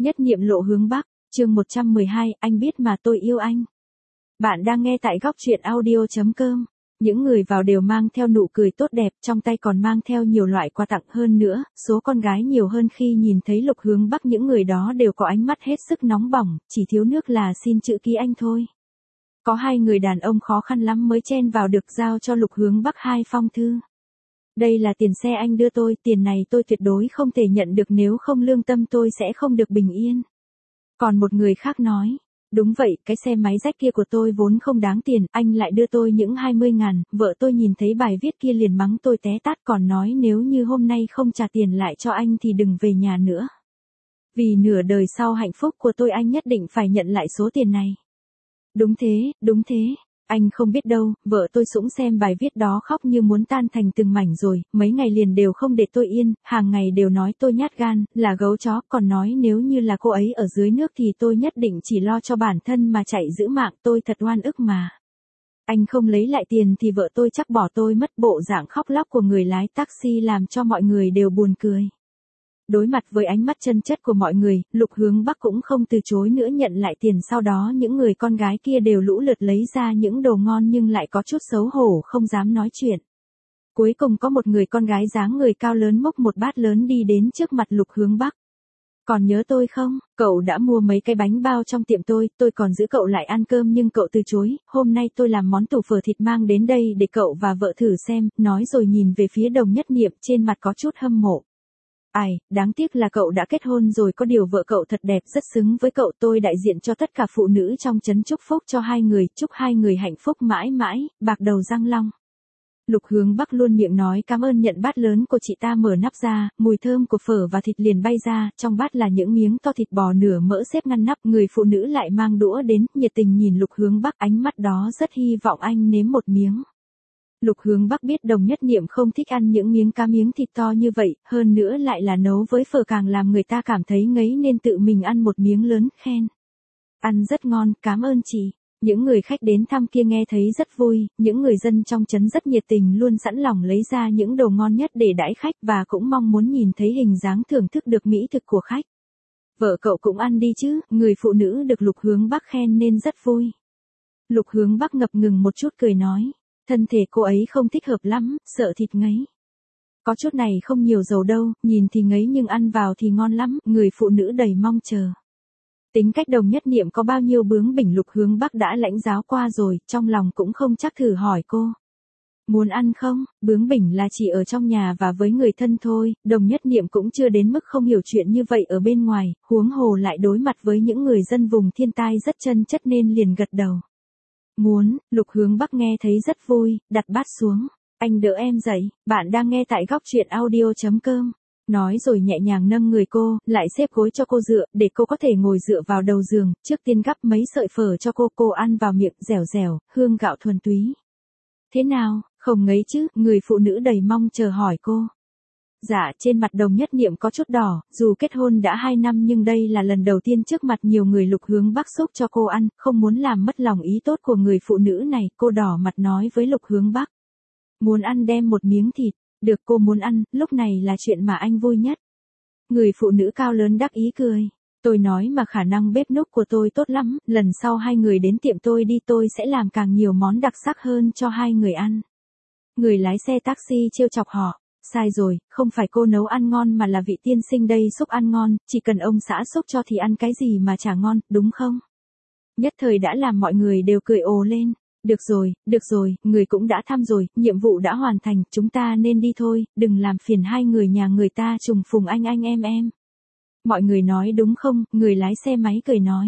Nhất niệm lộ hướng Bắc, chương 112, anh biết mà tôi yêu anh. Bạn đang nghe tại góc truyện audio.com. Những người vào đều mang theo nụ cười tốt đẹp, trong tay còn mang theo nhiều loại quà tặng hơn nữa, số con gái nhiều hơn khi nhìn thấy Lục Hướng Bắc, những người đó đều có ánh mắt hết sức nóng bỏng, chỉ thiếu nước là xin chữ ký anh thôi. Có 2 người đàn ông khó khăn lắm mới chen vào được giao cho Lục Hướng Bắc 2 phong thư. Đây là tiền xe anh đưa tôi, tiền này tôi tuyệt đối không thể nhận được, nếu không lương tâm tôi sẽ không được bình yên. Còn một người khác nói, đúng vậy, cái xe máy rách kia của tôi vốn không đáng tiền, anh lại đưa tôi những 20.000, vợ tôi nhìn thấy bài viết kia liền mắng tôi té tát, còn nói nếu như hôm nay không trả tiền lại cho anh thì đừng về nhà nữa. Vì nửa đời sau hạnh phúc của tôi anh nhất định phải nhận lại số tiền này. Đúng thế. Anh không biết đâu, vợ tôi sũng xem bài viết đó khóc như muốn tan thành từng mảnh rồi, mấy ngày liền đều không để tôi yên, hàng ngày đều nói tôi nhát gan, là gấu chó, còn nói nếu như là cô ấy ở dưới nước thì tôi nhất định chỉ lo cho bản thân mà chạy giữ mạng, tôi thật oan ức mà. Anh không lấy lại tiền thì vợ tôi chắc bỏ tôi mất, bộ dạng khóc lóc của người lái taxi làm cho mọi người đều buồn cười. Đối mặt với ánh mắt chân chất của mọi người, Lục Hướng Bắc cũng không từ chối nữa nhận lại tiền, sau đó những người con gái kia đều lũ lượt lấy ra những đồ ngon nhưng lại có chút xấu hổ không dám nói chuyện. Cuối cùng có một người con gái dáng người cao lớn múc một bát lớn đi đến trước mặt Lục Hướng Bắc. Còn nhớ tôi không, cậu đã mua mấy cái bánh bao trong tiệm tôi còn giữ cậu lại ăn cơm nhưng cậu từ chối, hôm nay tôi làm món tủ phở thịt mang đến đây để cậu và vợ thử xem, nói rồi nhìn về phía Đồng Nhất Niệm, trên mặt có chút hâm mộ. Ai, đáng tiếc là cậu đã kết hôn rồi, có điều vợ cậu thật đẹp, rất xứng với cậu, tôi đại diện cho tất cả phụ nữ trong trấn chúc phúc cho 2 người, chúc 2 người hạnh phúc mãi mãi, bạc đầu răng long. Lục Hướng Bắc luôn miệng nói cảm ơn, nhận bát lớn của chị ta, mở nắp ra, mùi thơm của phở và thịt liền bay ra, trong bát là những miếng to thịt bò nửa mỡ xếp ngăn nắp, người phụ nữ lại mang đũa đến, nhiệt tình nhìn Lục Hướng Bắc, ánh mắt đó rất hy vọng anh nếm một miếng. Lục Hướng Bắc biết Đồng Nhất Niệm không thích ăn những miếng cá miếng thịt to như vậy, hơn nữa lại là nấu với phở càng làm người ta cảm thấy ngấy nên tự mình ăn một miếng lớn, khen. Ăn rất ngon, cảm ơn chị. Những người khách đến thăm kia nghe thấy rất vui, những người dân trong trấn rất nhiệt tình, luôn sẵn lòng lấy ra những đồ ngon nhất để đãi khách và cũng mong muốn nhìn thấy hình dáng thưởng thức được mỹ thực của khách. Vợ cậu cũng ăn đi chứ, người phụ nữ được Lục Hướng Bắc khen nên rất vui. Lục Hướng Bắc ngập ngừng một chút cười nói. Thân thể cô ấy không thích hợp lắm, sợ thịt ngấy. Có chút này không nhiều dầu đâu, nhìn thì ngấy nhưng ăn vào thì ngon lắm, người phụ nữ đầy mong chờ. Tính cách Đồng Nhất Niệm có bao nhiêu bướng bỉnh Lục Hướng Bắc đã lãnh giáo qua rồi, trong lòng cũng không chắc, thử hỏi cô. Muốn ăn không? Bướng bỉnh là chỉ ở trong nhà và với người thân thôi, Đồng Nhất Niệm cũng chưa đến mức không hiểu chuyện như vậy ở bên ngoài, huống hồ lại đối mặt với những người dân vùng thiên tai rất chân chất nên liền gật đầu. Muốn, Lục Hướng Bắc nghe thấy rất vui, đặt bát xuống. Anh đỡ em dậy, bạn đang nghe tại góc truyện audio.com. Nói rồi nhẹ nhàng nâng người cô, lại xếp gối cho cô dựa, để cô có thể ngồi dựa vào đầu giường, trước tiên gắp mấy sợi phở cho cô ăn vào miệng, dẻo dẻo, hương gạo thuần túy. Thế nào, không ngấy chứ, người phụ nữ đầy mong chờ hỏi cô. Dạ, trên mặt Đồng Nhất Niệm có chút đỏ, dù kết hôn đã 2 năm nhưng đây là lần đầu tiên trước mặt nhiều người Lục Hướng Bắc xúc cho cô ăn, không muốn làm mất lòng ý tốt của người phụ nữ này, cô đỏ mặt nói với Lục Hướng Bắc. Muốn ăn đem một miếng thịt, được, cô muốn ăn, lúc này là chuyện mà anh vui nhất. Người phụ nữ cao lớn đắc ý cười. Tôi nói mà khả năng bếp núc của tôi tốt lắm, lần sau 2 người đến tiệm tôi đi, tôi sẽ làm càng nhiều món đặc sắc hơn cho 2 người ăn. Người lái xe taxi trêu chọc họ. Sai rồi, không phải cô nấu ăn ngon mà là vị tiên sinh đây xúc ăn ngon, chỉ cần ông xã xúc cho thì ăn cái gì mà chả ngon, đúng không? Nhất thời đã làm mọi người đều cười ồ lên. Được rồi, người cũng đã thăm rồi, nhiệm vụ đã hoàn thành, chúng ta nên đi thôi, đừng làm phiền 2 người nhà người ta trùng phùng anh em. Mọi người nói đúng không, người lái xe máy cười nói.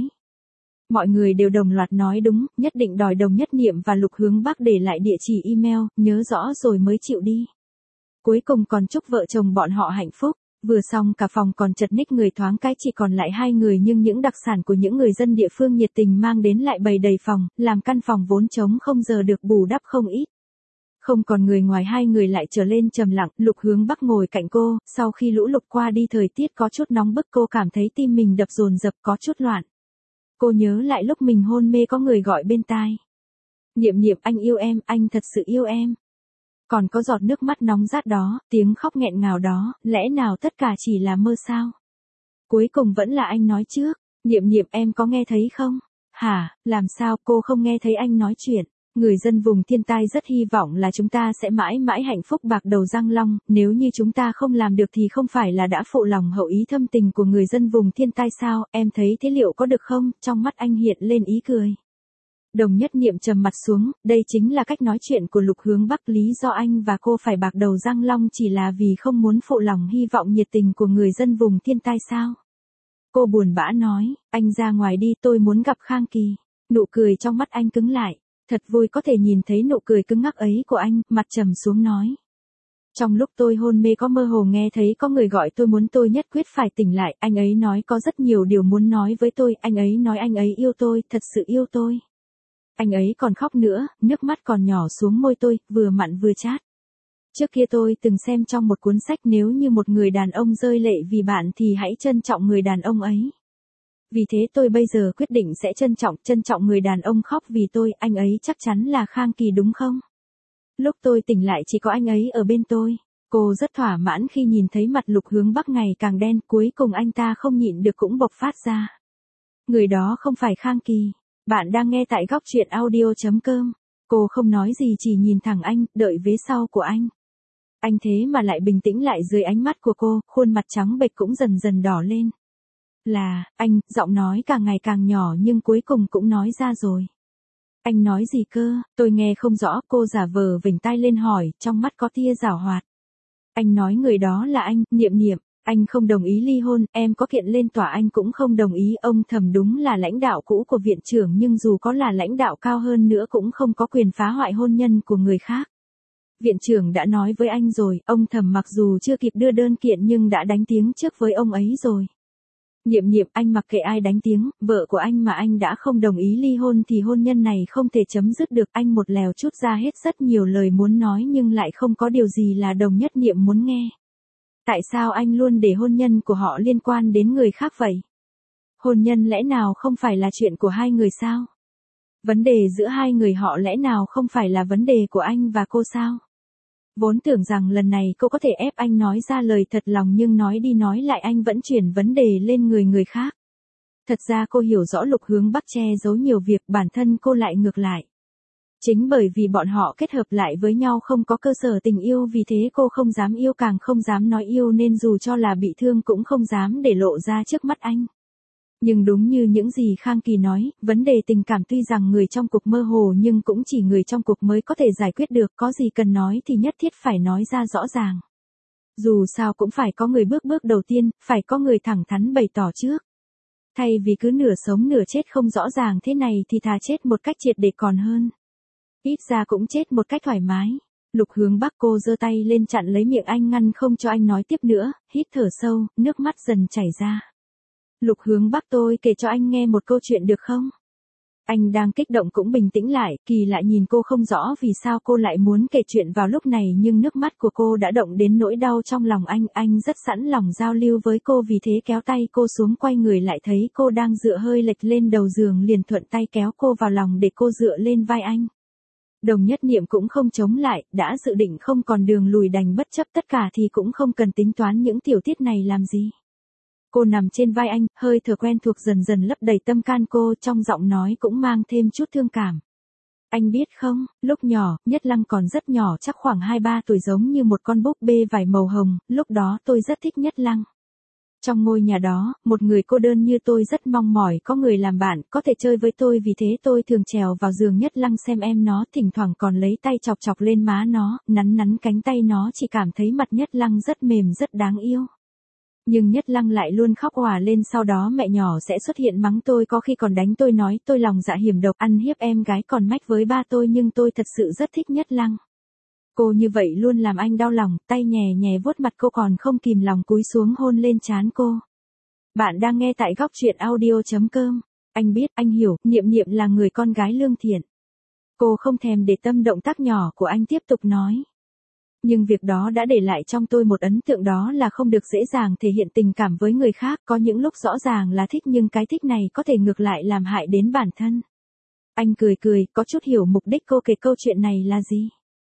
Mọi người đều đồng loạt nói đúng, nhất định đòi Đồng Nhất Niệm và Lục Hướng Bắc để lại địa chỉ email, nhớ rõ rồi mới chịu đi. Cuối cùng còn chúc vợ chồng bọn họ hạnh phúc, vừa xong cả phòng còn chật ních người, thoáng cái chỉ còn lại 2 người nhưng những đặc sản của những người dân địa phương nhiệt tình mang đến lại bày đầy phòng, làm căn phòng vốn trống không giờ được bù đắp không ít. Không còn người ngoài 2 người lại trở lên trầm lặng, Lục Hướng Bắc ngồi cạnh cô, sau khi lũ lụt qua đi thời tiết có chút nóng bức, cô cảm thấy tim mình đập dồn dập có chút loạn. Cô nhớ lại lúc mình hôn mê có người gọi bên tai. Niệm Niệm, anh yêu em, anh thật sự yêu em. Còn có giọt nước mắt nóng rát đó, tiếng khóc nghẹn ngào đó, lẽ nào tất cả chỉ là mơ sao? Cuối cùng vẫn là anh nói trước. Niệm Niệm em có nghe thấy không? Hả, làm sao cô không nghe thấy anh nói chuyện? Người dân vùng thiên tai rất hy vọng là chúng ta sẽ mãi mãi hạnh phúc bạc đầu răng long, nếu như chúng ta không làm được thì không phải là đã phụ lòng hậu ý thâm tình của người dân vùng thiên tai sao, em thấy thế liệu có được không? Trong mắt anh hiện lên ý cười. Đồng Nhất Niệm trầm mặt xuống, đây chính là cách nói chuyện của Lục Hướng Bắc, lý do anh và cô phải bạc đầu răng long chỉ là vì không muốn phụ lòng hy vọng nhiệt tình của người dân vùng thiên tai sao? Cô buồn bã nói, anh ra ngoài đi, tôi muốn gặp Khang Kỳ. Nụ cười trong mắt anh cứng lại. Thật vui có thể nhìn thấy nụ cười cứng ngắc ấy của anh, mặt trầm xuống nói. Trong lúc tôi hôn mê có mơ hồ nghe thấy có người gọi tôi nhất quyết phải tỉnh lại, anh ấy nói có rất nhiều điều muốn nói với tôi, anh ấy nói anh ấy yêu tôi, thật sự yêu tôi. Anh ấy còn khóc nữa, nước mắt còn nhỏ xuống môi tôi, vừa mặn vừa chát. Trước kia tôi từng xem trong một cuốn sách nếu như một người đàn ông rơi lệ vì bạn thì hãy trân trọng người đàn ông ấy. Vì thế tôi bây giờ quyết định sẽ trân trọng người đàn ông khóc vì tôi, anh ấy chắc chắn là Khang Kỳ đúng không? Lúc tôi tỉnh lại chỉ có anh ấy ở bên tôi. Cô rất thỏa mãn khi nhìn thấy mặt Lục Hướng Bắc ngày càng đen, cuối cùng anh ta không nhịn được cũng bộc phát ra. Người đó không phải Khang Kỳ. Bạn đang nghe tại góc truyện audio.com. Cô không nói gì chỉ nhìn thẳng anh, đợi vế sau của anh. Anh thế mà lại bình tĩnh lại dưới ánh mắt của cô, khuôn mặt trắng bệch cũng dần dần đỏ lên. Là, anh, giọng nói càng ngày càng nhỏ nhưng cuối cùng cũng nói ra rồi. Anh nói gì cơ, tôi nghe không rõ, cô giả vờ vểnh tai lên hỏi, trong mắt có tia giảo hoạt. Anh nói người đó là anh, Niệm Niệm, anh không đồng ý ly hôn, em có kiện lên tòa anh cũng không đồng ý, ông Thẩm đúng là lãnh đạo cũ của viện trưởng nhưng dù có là lãnh đạo cao hơn nữa cũng không có quyền phá hoại hôn nhân của người khác. Viện trưởng đã nói với anh rồi, ông Thẩm mặc dù chưa kịp đưa đơn kiện nhưng đã đánh tiếng trước với ông ấy rồi. Niệm Niệm, anh mặc kệ ai đánh tiếng, vợ của anh mà anh đã không đồng ý ly hôn thì hôn nhân này không thể chấm dứt được. Anh một lèo chút ra hết rất nhiều lời muốn nói nhưng lại không có điều gì là Đồng Nhất Niệm muốn nghe. Tại sao anh luôn để hôn nhân của họ liên quan đến người khác vậy? Hôn nhân lẽ nào không phải là chuyện của hai người sao? Vấn đề giữa hai người họ lẽ nào không phải là vấn đề của anh và cô sao? Vốn tưởng rằng lần này cô có thể ép anh nói ra lời thật lòng nhưng nói đi nói lại anh vẫn chuyển vấn đề lên người khác. Thật ra cô hiểu rõ Lục Hướng Bắc che giấu nhiều việc, bản thân cô lại ngược lại. Chính bởi vì bọn họ kết hợp lại với nhau không có cơ sở tình yêu, vì thế cô không dám yêu càng không dám nói yêu nên dù cho là bị thương cũng không dám để lộ ra trước mắt anh. Nhưng đúng như những gì Khang Kỳ nói, vấn đề tình cảm tuy rằng người trong cuộc mơ hồ nhưng cũng chỉ người trong cuộc mới có thể giải quyết được, có gì cần nói thì nhất thiết phải nói ra rõ ràng. Dù sao cũng phải có người bước đầu tiên, phải có người thẳng thắn bày tỏ trước. Thay vì cứ nửa sống nửa chết không rõ ràng thế này thì thà chết một cách triệt để còn hơn. Ít ra cũng chết một cách thoải mái. Lục Hướng Bắc, cô giơ tay lên chặn lấy miệng anh ngăn không cho anh nói tiếp nữa, hít thở sâu, nước mắt dần chảy ra. Lục Hướng Bắc, tôi kể cho anh nghe một câu chuyện được không? Anh đang kích động cũng bình tĩnh lại, kỳ lạ nhìn cô không rõ vì sao cô lại muốn kể chuyện vào lúc này nhưng nước mắt của cô đã động đến nỗi đau trong lòng anh rất sẵn lòng giao lưu với cô vì thế kéo tay cô xuống, quay người lại thấy cô đang dựa hơi lệch lên đầu giường liền thuận tay kéo cô vào lòng để cô dựa lên vai anh. Đồng Nhất Niệm cũng không chống lại, đã dự định không còn đường lùi đành bất chấp tất cả thì cũng không cần tính toán những tiểu tiết này làm gì. Cô nằm trên vai anh, hơi thở quen thuộc dần dần lấp đầy tâm can cô, trong giọng nói cũng mang thêm chút thương cảm. Anh biết không, lúc nhỏ, Nhất Lăng còn rất nhỏ chắc khoảng 2-3 tuổi giống như một con búp bê vải màu hồng, lúc đó tôi rất thích Nhất Lăng. Trong ngôi nhà đó, một người cô đơn như tôi rất mong mỏi có người làm bạn, có thể chơi với tôi vì thế tôi thường trèo vào giường Nhất Lăng xem em nó, thỉnh thoảng còn lấy tay chọc chọc lên má nó, nắn cánh tay nó, chỉ cảm thấy mặt Nhất Lăng rất mềm rất đáng yêu. Nhưng Nhất Lăng lại luôn khóc òa lên, sau đó mẹ nhỏ sẽ xuất hiện mắng tôi, có khi còn đánh tôi, nói tôi lòng dạ hiểm độc, ăn hiếp em gái còn mách với ba tôi, nhưng tôi thật sự rất thích Nhất Lăng. Cô như vậy luôn làm anh đau lòng, tay nhẹ nhẹ vuốt mặt cô còn không kìm lòng cúi xuống hôn lên trán cô. Bạn đang nghe tại góc truyện audio.com. Anh biết, anh hiểu, Niệm Niệm là người con gái lương thiện. Cô không thèm để tâm động tác nhỏ của anh, tiếp tục nói. Nhưng việc đó đã để lại trong tôi một ấn tượng, đó là không được dễ dàng thể hiện tình cảm với người khác, có những lúc rõ ràng là thích nhưng cái thích này có thể ngược lại làm hại đến bản thân. Anh cười, có chút hiểu mục đích cô kể câu chuyện này là gì.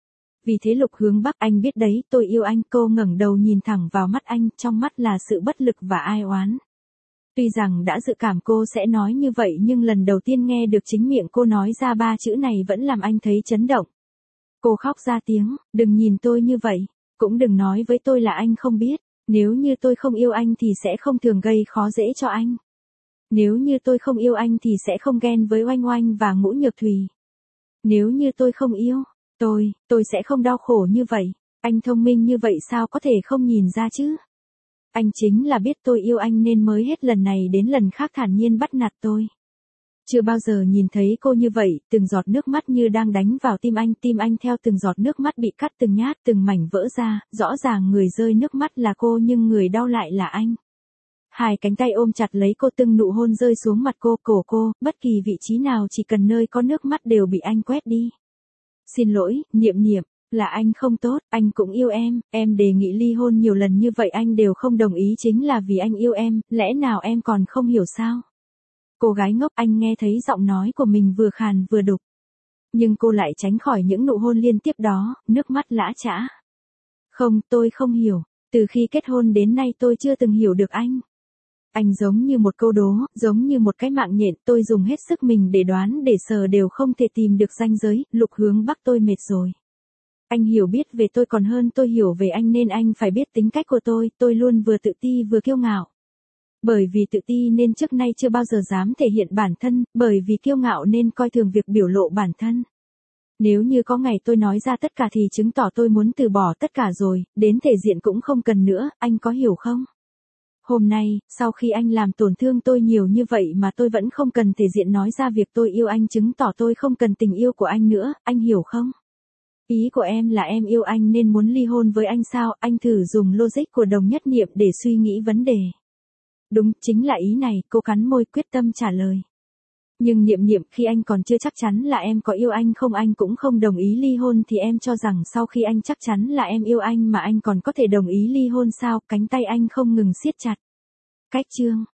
Vì thế Lục Hướng Bắc, anh biết đấy, tôi yêu anh. Cô ngẩng đầu nhìn thẳng vào mắt anh, trong mắt là sự bất lực và ai oán. Tuy rằng đã dự cảm cô sẽ nói như vậy nhưng lần đầu tiên nghe được chính miệng cô nói ra ba chữ này vẫn làm anh thấy chấn động. Cô khóc ra tiếng, đừng nhìn tôi như vậy, cũng đừng nói với tôi là anh không biết, nếu như tôi không yêu anh thì sẽ không thường gây khó dễ cho anh. Nếu như tôi không yêu anh thì sẽ không ghen với Oanh Oanh và Ngũ Nhược Thùy. Nếu như tôi không yêu, tôi sẽ không đau khổ như vậy, anh thông minh như vậy sao có thể không nhìn ra chứ? Anh chính là biết tôi yêu anh nên mới hết lần này đến lần khác thản nhiên bắt nạt tôi. Chưa bao giờ nhìn thấy cô như vậy, từng giọt nước mắt như đang đánh vào tim anh theo từng giọt nước mắt bị cắt từng nhát từng mảnh vỡ ra, rõ ràng người rơi nước mắt là cô nhưng người đau lại là anh. Hai cánh tay ôm chặt lấy cô, từng nụ hôn rơi xuống mặt cô, cổ cô, bất kỳ vị trí nào chỉ cần nơi có nước mắt đều bị anh quét đi. Xin lỗi, Niệm Niệm, là anh không tốt, anh cũng yêu em đề nghị ly hôn nhiều lần như vậy anh đều không đồng ý chính là vì anh yêu em, lẽ nào em còn không hiểu sao? Cô gái ngốc, anh nghe thấy giọng nói của mình vừa khàn vừa đục. Nhưng cô lại tránh khỏi những nụ hôn liên tiếp đó, nước mắt lã chã. Không, tôi không hiểu, từ khi kết hôn đến nay tôi chưa từng hiểu được anh. Anh giống như một câu đố, giống như một cái mạng nhện, tôi dùng hết sức mình để đoán để sờ đều không thể tìm được ranh giới, Lục Hướng Bắc tôi mệt rồi. Anh hiểu biết về tôi còn hơn tôi hiểu về anh nên anh phải biết tính cách của tôi luôn vừa tự ti vừa kiêu ngạo. Bởi vì tự ti nên trước nay chưa bao giờ dám thể hiện bản thân, bởi vì kiêu ngạo nên coi thường việc biểu lộ bản thân. Nếu như có ngày tôi nói ra tất cả thì chứng tỏ tôi muốn từ bỏ tất cả rồi, đến thể diện cũng không cần nữa, anh có hiểu không? Hôm nay, sau khi anh làm tổn thương tôi nhiều như vậy mà tôi vẫn không cần thể diện nói ra việc tôi yêu anh chứng tỏ tôi không cần tình yêu của anh nữa, anh hiểu không? Ý của em là em yêu anh nên muốn ly hôn với anh sao? Anh thử dùng logic của Đồng Nhất Niệm để suy nghĩ vấn đề. Đúng, chính là ý này, cô cắn môi quyết tâm trả lời. Nhưng Niệm Niệm, khi anh còn chưa chắc chắn là em có yêu anh không, anh cũng không đồng ý ly hôn thì em cho rằng sau khi anh chắc chắn là em yêu anh mà anh còn có thể đồng ý ly hôn sao? Cánh tay anh không ngừng siết chặt. Cách chương